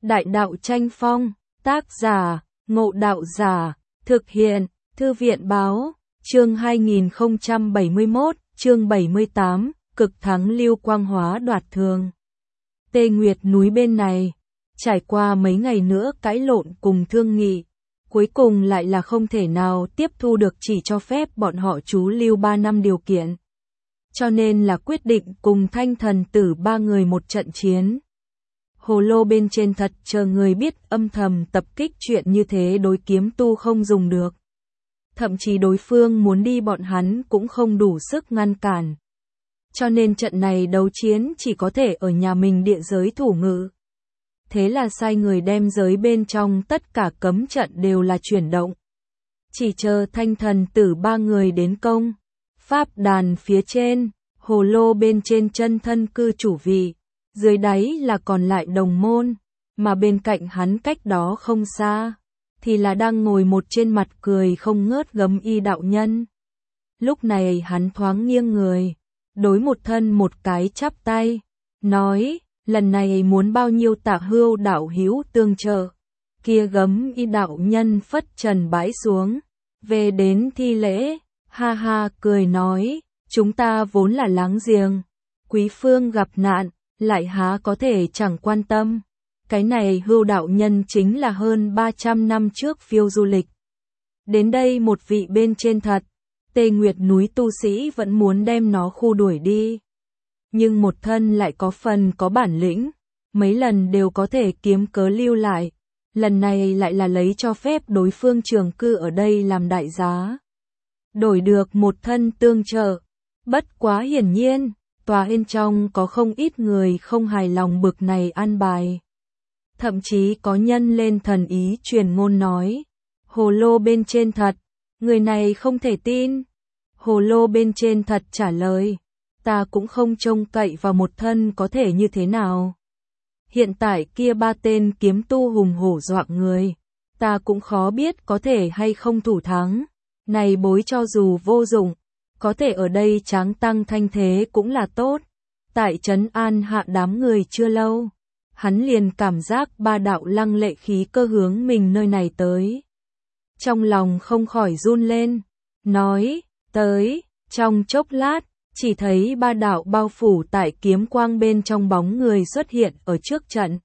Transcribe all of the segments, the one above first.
Đại đạo tranh phong, tác giả, Ngộ Đạo Giả, thực hiện, Thư viện báo, chương 2071, chương 78, cực thắng Lưu Quang Hóa đoạt thương. Tê Nguyệt núi bên này, trải qua mấy ngày nữa cãi lộn cùng thương nghị, cuối cùng lại là không thể nào tiếp thu được chỉ cho phép bọn họ trú lưu 3 năm điều kiện. Cho nên là quyết định cùng Thanh Thần Tử 3 người một trận chiến. Hồ lô bên trên thật chờ người biết âm thầm tập kích chuyện như thế đối kiếm tu không dùng được. Thậm chí đối phương muốn đi bọn hắn cũng không đủ sức ngăn cản. Cho nên trận này đấu chiến chỉ có thể ở nhà mình địa giới thủ ngự. Thế là sai người đem giới bên trong tất cả cấm trận đều là chuyển động. Chỉ chờ Thanh Thần Tử 3 người đến công. Pháp đàn phía trên, hồ lô bên trên chân thân cư chủ vị, dưới đáy là còn lại đồng môn, mà bên cạnh hắn cách đó không xa, thì là đang ngồi một trên mặt cười không ngớt Gấm Y đạo nhân. Lúc này hắn thoáng nghiêng người, đối một thân một cái chắp tay, nói, lần này muốn bao nhiêu Tạ Hưu đạo hữu tương trợ. Kia Gấm Y đạo nhân phất trần bãi xuống, về đến thi lễ, ha ha cười nói, chúng ta vốn là láng giềng, quý phương gặp nạn, lại há có thể chẳng quan tâm. Cái này Hưu đạo nhân chính là hơn 300 năm trước phiêu du lịch. Đến đây một vị bên trên thật, Tê Nguyệt núi tu sĩ vẫn muốn đem nó khu đuổi đi. Nhưng một thân lại có phần có bản lĩnh, mấy lần đều có thể kiếm cớ lưu lại. Lần này lại là lấy cho phép đối phương trường cư ở đây làm đại giá. Đổi được một thân tương trợ. Bất quá hiển nhiên, tòa bên trong có không ít người không hài lòng bực này an bài. Thậm chí có nhân lên thần ý truyền ngôn nói, hồ lô bên trên thật, người này không thể tin. Hồ lô bên trên thật trả lời, ta cũng không trông cậy vào một thân có thể như thế nào. Hiện tại kia 3 tên kiếm tu hùng hổ doạng người, ta cũng khó biết có thể hay không thủ thắng. Này bối cho dù vô dụng, có thể ở đây tráng tăng thanh thế cũng là tốt. Tại trấn an hạ đám người chưa lâu, hắn liền cảm giác 3 đạo lăng lệ khí cơ hướng mình nơi này tới. Trong lòng không khỏi run lên, nói, tới, trong chốc lát, chỉ thấy 3 đạo bao phủ tại kiếm quang bên trong bóng người xuất hiện ở trước trận.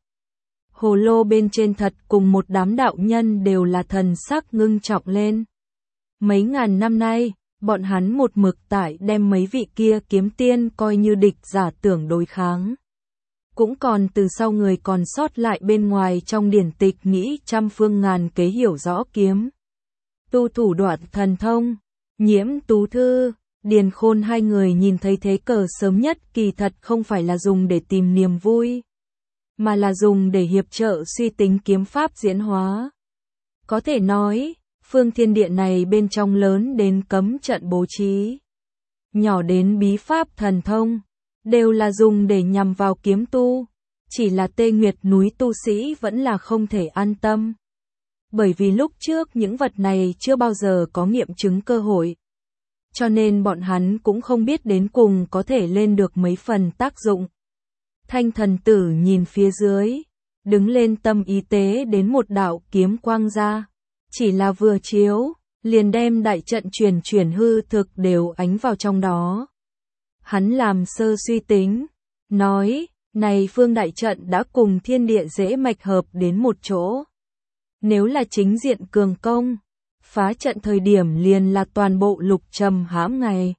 Hồ lô bên trên thật cùng một đám đạo nhân đều là thần sắc ngưng trọng lên. Mấy ngàn năm nay, bọn hắn một mực tại đem mấy vị kia kiếm tiên coi như địch giả tưởng đối kháng. Cũng còn từ sau người còn sót lại bên ngoài trong điển tịch nghĩ trăm phương ngàn kế hiểu rõ kiếm. Tu thủ đoạn thần thông, Nhiễm Tú Thư, Điền Khôn hai người nhìn thấy thế cờ sớm nhất kỳ thật không phải là dùng để tìm niềm vui, mà là dùng để hiệp trợ suy tính kiếm pháp diễn hóa. Có thể nói, phương thiên địa này bên trong lớn đến cấm trận bố trí, nhỏ đến bí pháp thần thông, đều là dùng để nhằm vào kiếm tu. Chỉ là Tê Nguyệt núi tu sĩ vẫn là không thể an tâm. Bởi vì lúc trước những vật này chưa bao giờ có nghiệm chứng cơ hội. Cho nên bọn hắn cũng không biết đến cùng có thể lên được mấy phần tác dụng. Thanh Thần Tử nhìn phía dưới, đứng lên tâm ý tế đến một đạo kiếm quang ra. Chỉ là vừa chiếu, liền đem đại trận chuyển hư thực đều ánh vào trong đó. Hắn làm sơ suy tính, nói, này phương đại trận đã cùng thiên địa dễ mạch hợp đến một chỗ. Nếu là chính diện cường công, phá trận thời điểm liền là toàn bộ lục trầm hãm ngày.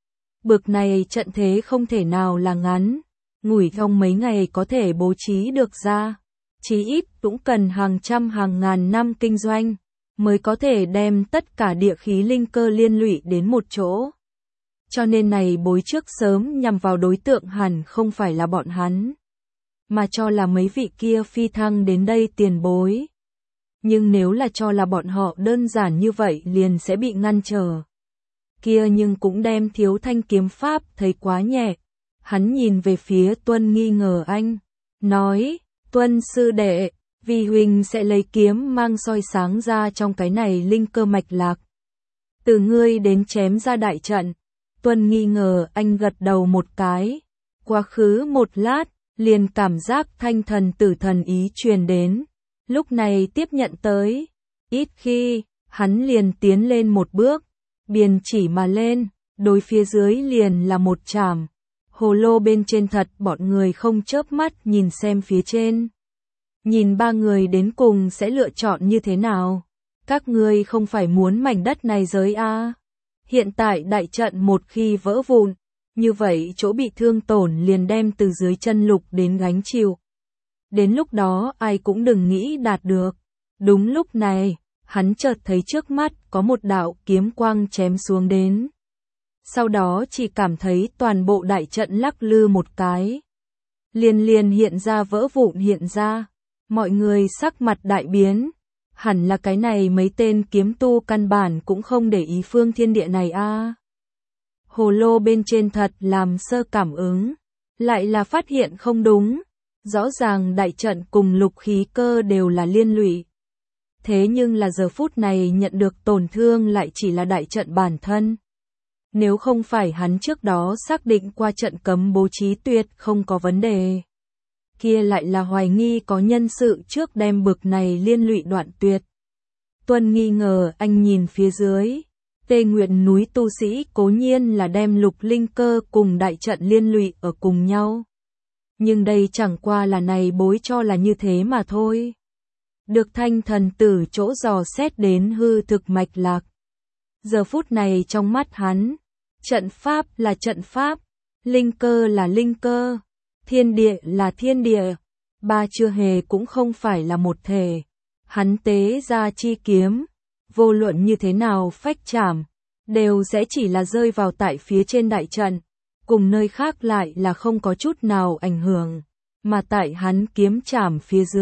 Bực này trận thế không thể nào là ngắn, ngủi trong mấy ngày có thể bố trí được ra. Chí ít cũng cần hàng trăm hàng ngàn năm kinh doanh, mới có thể đem tất cả địa khí linh cơ liên lụy đến một chỗ. Cho nên này bối trước sớm nhằm vào đối tượng hẳn không phải là bọn hắn, mà cho là mấy vị kia phi thăng đến đây tiền bối. Nhưng nếu là cho là bọn họ đơn giản như vậy liền sẽ bị ngăn trở. Kia nhưng cũng đem Thiếu Thanh kiếm pháp thấy quá nhẹ. Hắn nhìn về phía Tuân nghi ngờ anh, nói, Tuân sư đệ, vì huynh sẽ lấy kiếm mang soi sáng ra trong cái này linh cơ mạch lạc. Từ ngươi đến chém ra đại trận. Tuân nghi ngờ anh gật đầu một cái. Quá khứ một lát, liền cảm giác thanh thần tử thần ý truyền đến, lúc này tiếp nhận tới, ít khi, hắn liền tiến lên một bước, biên chỉ mà lên, đối phía dưới liền là một chảm. Hồ lô bên trên thật bọn người không chớp mắt nhìn xem phía trên. Nhìn ba người đến cùng sẽ lựa chọn như thế nào? Các ngươi không phải muốn mảnh đất này giới a? Hiện tại đại trận một khi vỡ vụn, như vậy chỗ bị thương tổn liền đem từ dưới chân Lục đến gánh chịu. Đến lúc đó ai cũng đừng nghĩ đạt được. Đúng lúc này, hắn chợt thấy trước mắt có một đạo kiếm quang chém xuống đến. Sau đó chỉ cảm thấy toàn bộ đại trận lắc lư một cái. Liền hiện ra vỡ vụn hiện ra. Mọi người sắc mặt đại biến. Hẳn là cái này mấy tên kiếm tu căn bản cũng không để ý phương thiên địa này a. Hồ lô bên trên thật làm sơ cảm ứng. Lại là phát hiện không đúng. Rõ ràng đại trận cùng lục khí cơ đều là liên lụy. Thế nhưng là giờ phút này nhận được tổn thương lại chỉ là đại trận bản thân. Nếu không phải hắn trước đó xác định qua trận cấm bố trí tuyệt không có vấn đề. Kia lại là hoài nghi có nhân sự trước đem bực này liên lụy đoạn tuyệt. Tuân nghi ngờ anh nhìn phía dưới. Tê Nguyệt núi tu sĩ cố nhiên là đem lục linh cơ cùng đại trận liên lụy ở cùng nhau. Nhưng đây chẳng qua là này bối cho là như thế mà thôi. Được thanh thần tử chỗ dò xét đến hư thực mạch lạc. Giờ phút này trong mắt hắn, trận pháp là trận pháp, linh cơ là linh cơ, thiên địa là thiên địa, ba chưa hề cũng không phải là một thể. Hắn tế ra chi kiếm, vô luận như thế nào phách chảm, đều sẽ chỉ là rơi vào tại phía trên đại trận, cùng nơi khác lại là không có chút nào ảnh hưởng, mà tại hắn kiếm chảm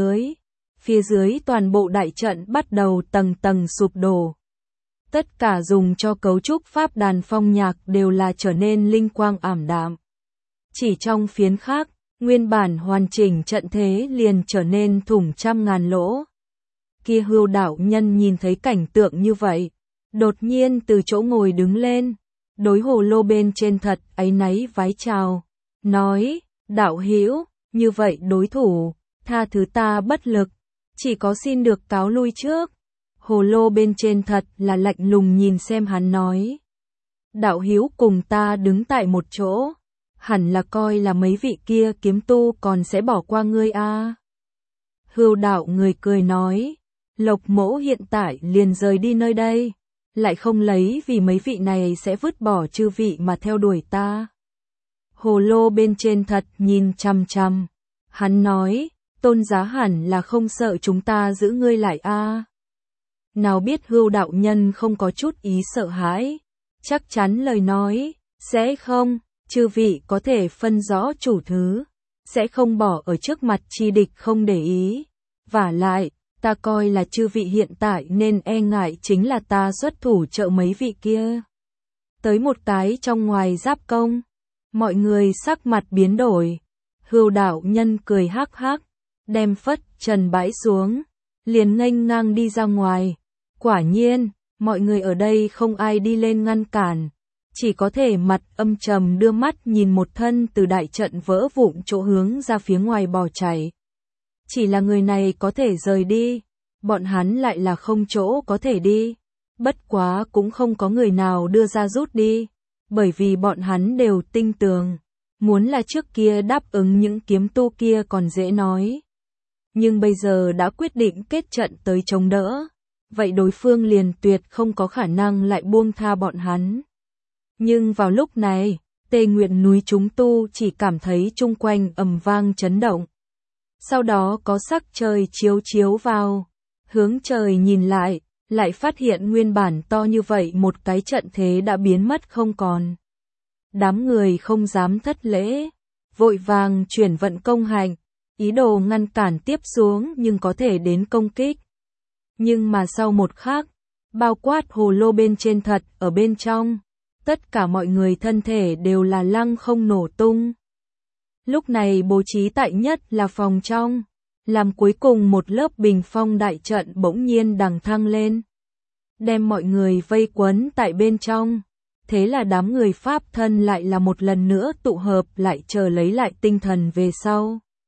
phía dưới toàn bộ đại trận bắt đầu tầng tầng sụp đổ. Tất cả dùng cho cấu trúc pháp đàn phong nhạc đều là trở nên linh quang ảm đạm. Chỉ trong phiến khác, nguyên bản hoàn chỉnh trận thế liền trở nên thủng trăm ngàn lỗ. Kia Hưu đạo nhân nhìn thấy cảnh tượng như vậy, đột nhiên từ chỗ ngồi đứng lên, đối hồ lô bên trên thật áy náy vái chào, nói, đạo hữu, như vậy đối thủ, tha thứ ta bất lực, chỉ có xin được cáo lui trước. Hồ lô bên trên thật là lạnh lùng nhìn xem hắn nói. Đạo hữu cùng ta đứng tại một chỗ, hẳn là coi là mấy vị kia kiếm tu còn sẽ bỏ qua ngươi a. Hưu đạo người cười nói, Lộc mỗ hiện tại liền rời đi nơi đây, lại không lấy vì mấy vị này sẽ vứt bỏ chư vị mà theo đuổi ta. Hồ lô bên trên thật nhìn chằm chằm, hắn nói, tôn giá hẳn là không sợ chúng ta giữ ngươi lại a. Nào biết Hưu đạo nhân không có chút ý sợ hãi, chắc chắn lời nói, sẽ không, chư vị có thể phân rõ chủ thứ, sẽ không bỏ ở trước mặt chi địch không để ý. Vả lại, ta coi là chư vị hiện tại nên e ngại chính là ta xuất thủ trợ mấy vị kia. Tới một cái trong ngoài giáp công, mọi người sắc mặt biến đổi. Hưu đạo nhân cười hắc hắc, đem phất trần bãi xuống, liền nghênh ngang đi ra ngoài. Quả nhiên, mọi người ở đây không ai đi lên ngăn cản, chỉ có thể mặt âm trầm đưa mắt nhìn một thân từ đại trận vỡ vụn chỗ hướng ra phía ngoài bỏ chạy. Chỉ là người này có thể rời đi, bọn hắn lại là không chỗ có thể đi. Bất quá cũng không có người nào đưa ra rút đi, bởi vì bọn hắn đều tinh tường. Muốn là trước kia đáp ứng những kiếm tu kia còn dễ nói. Nhưng bây giờ đã quyết định kết trận tới chống đỡ. Vậy đối phương liền tuyệt không có khả năng lại buông tha bọn hắn. Nhưng vào lúc này, Tê Nguyệt núi chúng tu chỉ cảm thấy chung quanh ầm vang chấn động. Sau đó có sắc trời chiếu vào, hướng trời nhìn lại phát hiện nguyên bản to như vậy một cái trận thế đã biến mất không còn. Đám người không dám thất lễ, vội vàng chuyển vận công hành, ý đồ ngăn cản tiếp xuống nhưng có thể đến công kích. Nhưng mà sau một khắc, bao quát hồ lô bên trên thật ở bên trong, tất cả mọi người thân thể đều là lăng không nổ tung. Lúc này bố trí tại nhất là phòng trong, làm cuối cùng một lớp bình phong đại trận bỗng nhiên đằng thăng lên, đem mọi người vây quấn tại bên trong. Thế là đám người pháp thân lại là một lần nữa tụ hợp lại chờ lấy lại tinh thần về sau.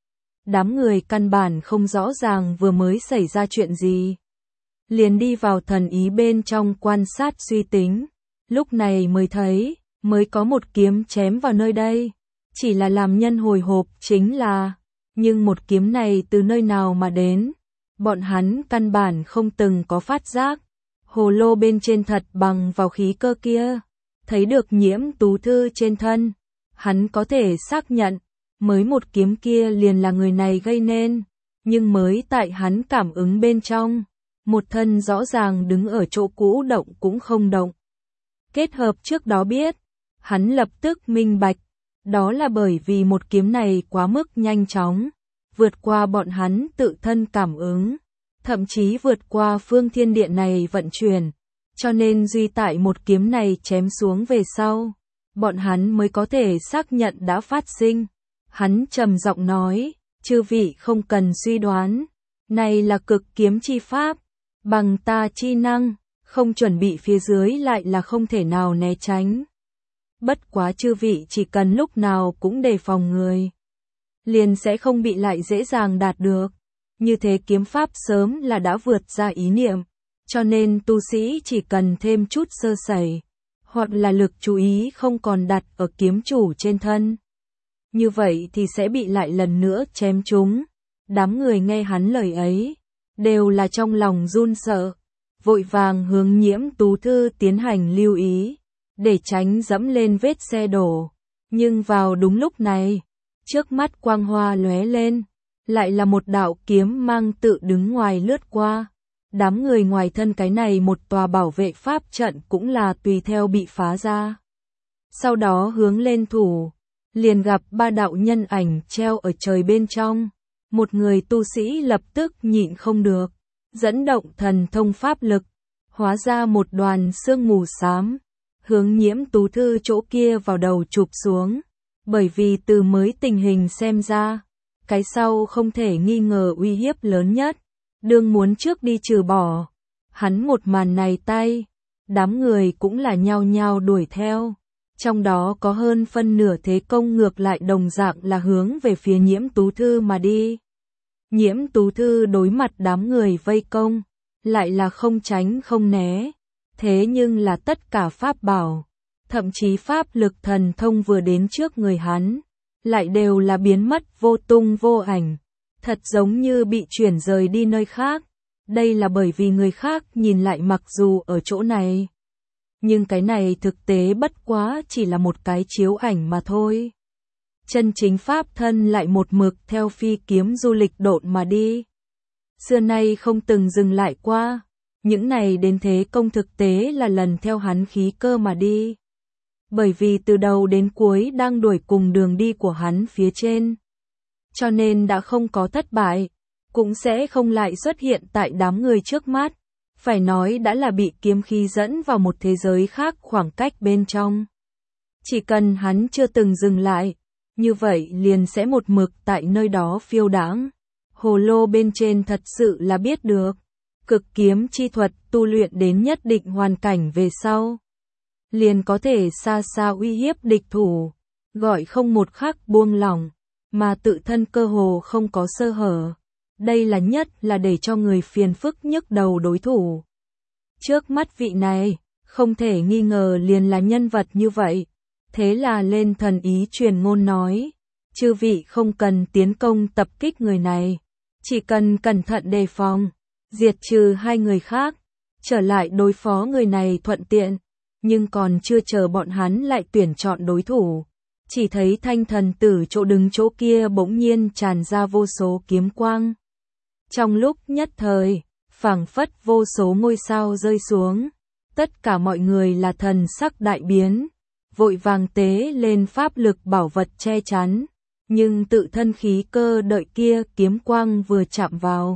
Đám người căn bản không rõ ràng vừa mới xảy ra chuyện gì. Liền đi vào thần ý bên trong quan sát suy tính. Lúc này mới thấy, mới có một kiếm chém vào nơi đây. Chỉ là làm nhân hồi hộp chính là, nhưng một kiếm này từ nơi nào mà đến? Bọn hắn căn bản không từng có phát giác. Hồ lô bên trên thật bằng vào khí cơ kia. Thấy được Nhiễm Tú Thư trên thân. Hắn có thể xác nhận, mới một kiếm kia liền là người này gây nên. Nhưng mới tại hắn cảm ứng bên trong, một thân rõ ràng đứng ở chỗ cũ động cũng không động. Kết hợp trước đó biết, hắn lập tức minh bạch. Đó là bởi vì một kiếm này quá mức nhanh chóng, vượt qua bọn hắn tự thân cảm ứng, thậm chí vượt qua phương thiên địa này vận chuyển, cho nên duy tại một kiếm này chém xuống về sau, bọn hắn mới có thể xác nhận đã phát sinh. Hắn trầm giọng nói, chư vị không cần suy đoán, này là cực kiếm chi pháp, bằng ta chi năng, không chuẩn bị phía dưới lại là không thể nào né tránh. Bất quá chư vị chỉ cần lúc nào cũng đề phòng người, liền sẽ không bị lại dễ dàng đạt được. Như thế kiếm pháp sớm là đã vượt ra ý niệm, cho nên tu sĩ chỉ cần thêm chút sơ sẩy, hoặc là lực chú ý không còn đặt ở kiếm chủ trên thân. Như vậy thì sẽ bị lại lần nữa chém trúng. Đám người nghe hắn lời ấy, đều là trong lòng run sợ, vội vàng hướng Nhiễm Tú Thư tiến hành lưu ý, để tránh dẫm lên vết xe đổ. Nhưng vào đúng lúc này, trước mắt quang hoa lóe lên, lại là một đạo kiếm mang tự đứng ngoài lướt qua. Đám người ngoài thân cái này một tòa bảo vệ pháp trận cũng là tùy theo bị phá ra. Sau đó hướng lên thủ, liền gặp ba đạo nhân ảnh treo ở trời bên trong. Một người tu sĩ lập tức nhịn không được, dẫn động thần thông pháp lực, hóa ra một đoàn sương mù xám, hướng Nhiễm Tú Thư chỗ kia vào đầu chụp xuống. Bởi vì từ mới tình hình xem ra, cái sau không thể nghi ngờ uy hiếp lớn nhất, đương muốn trước đi trừ bỏ. Hắn một màn này tay, đám người cũng là nhao nhao đuổi theo, trong đó có hơn phân nửa thế công ngược lại đồng dạng là hướng về phía Nhiễm Tú Thư mà đi. Nhiễm Tú Thư đối mặt đám người vây công, lại là không tránh không né, thế nhưng là tất cả pháp bảo, thậm chí pháp lực thần thông vừa đến trước người hắn, lại đều là biến mất vô tung vô ảnh, thật giống như bị chuyển rời đi nơi khác. Đây là bởi vì người khác nhìn lại mặc dù ở chỗ này, nhưng cái này thực tế bất quá chỉ là một cái chiếu ảnh mà thôi. Chân chính pháp thân lại một mực theo phi kiếm du lịch độn mà đi. Xưa nay không từng dừng lại qua, những này đến thế công thực tế là lần theo hắn khí cơ mà đi. Bởi vì từ đầu đến cuối đang đuổi cùng đường đi của hắn phía trên, cho nên đã không có thất bại, cũng sẽ không lại xuất hiện tại đám người trước mắt. Phải nói đã là bị kiếm khí dẫn vào một thế giới khác khoảng cách bên trong. Chỉ cần hắn chưa từng dừng lại, như vậy liền sẽ một mực tại nơi đó phiêu đãng. Hồ lô bên trên thật sự là biết được, cực kiếm chi thuật tu luyện đến nhất định hoàn cảnh về sau, liền có thể xa xa uy hiếp địch thủ, gọi không một khắc buông lỏng, mà tự thân cơ hồ không có sơ hở. Đây là nhất là để cho người phiền phức nhức đầu đối thủ. Trước mắt vị này, không thể nghi ngờ liền là nhân vật như vậy. Thế là lên thần ý truyền ngôn nói, chư vị không cần tiến công tập kích người này, chỉ cần cẩn thận đề phòng, diệt trừ hai người khác, trở lại đối phó người này thuận tiện. Nhưng còn chưa chờ bọn hắn lại tuyển chọn đối thủ, chỉ thấy Thanh Thần Tử chỗ đứng chỗ kia bỗng nhiên tràn ra vô số kiếm quang. Trong lúc nhất thời, phảng phất vô số ngôi sao rơi xuống, tất cả mọi người là thần sắc đại biến, vội vàng tế lên pháp lực bảo vật che chắn, nhưng tự thân khí cơ đợi kia kiếm quang vừa chạm vào,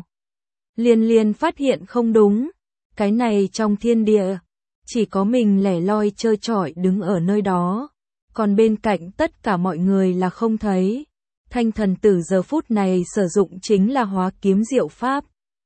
liền phát hiện không đúng, cái này trong thiên địa, chỉ có mình lẻ loi trơ trọi đứng ở nơi đó, còn bên cạnh tất cả mọi người là không thấy. Thanh Thần Tử giờ phút này sử dụng chính là hóa kiếm diệu pháp.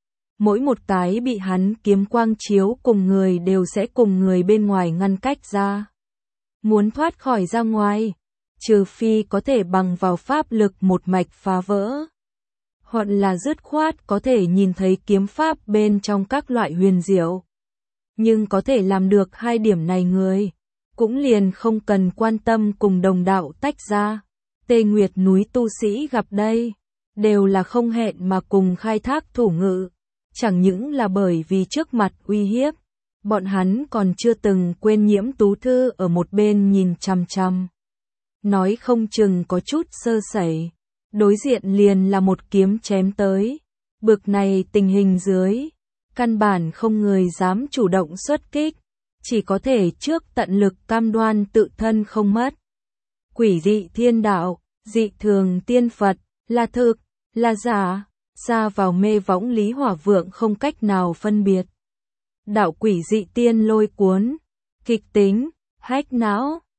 Mỗi một cái bị hắn kiếm quang chiếu cùng người đều sẽ cùng người bên ngoài ngăn cách ra. Muốn thoát khỏi ra ngoài, trừ phi có thể bằng vào pháp lực một mạch phá vỡ. hoặc là dứt khoát có thể nhìn thấy kiếm pháp bên trong các loại huyền diệu. Nhưng có thể làm được hai điểm này người, cũng liền không cần quan tâm cùng đồng đạo tách ra. Tê Nguyệt núi tu sĩ gặp đây, đều là không hẹn mà cùng khai thác thủ ngữ, chẳng những là bởi vì trước mặt uy hiếp, bọn hắn còn chưa từng quên Nhiễm Tú Thư ở một bên nhìn chằm chằm. Nói không chừng có chút sơ sẩy, đối diện liền là một kiếm chém tới. Bực này tình hình dưới, căn bản không người dám chủ động xuất kích, chỉ có thể trước tận lực cam đoan tự thân không mất. Quỷ dị thiên đạo, dị thường tiên Phật, là thực, là giả, ra vào mê võng Lý Hỏa Vượng không cách nào phân biệt. Đạo quỷ dị tiên lôi cuốn, kịch tính, hách não.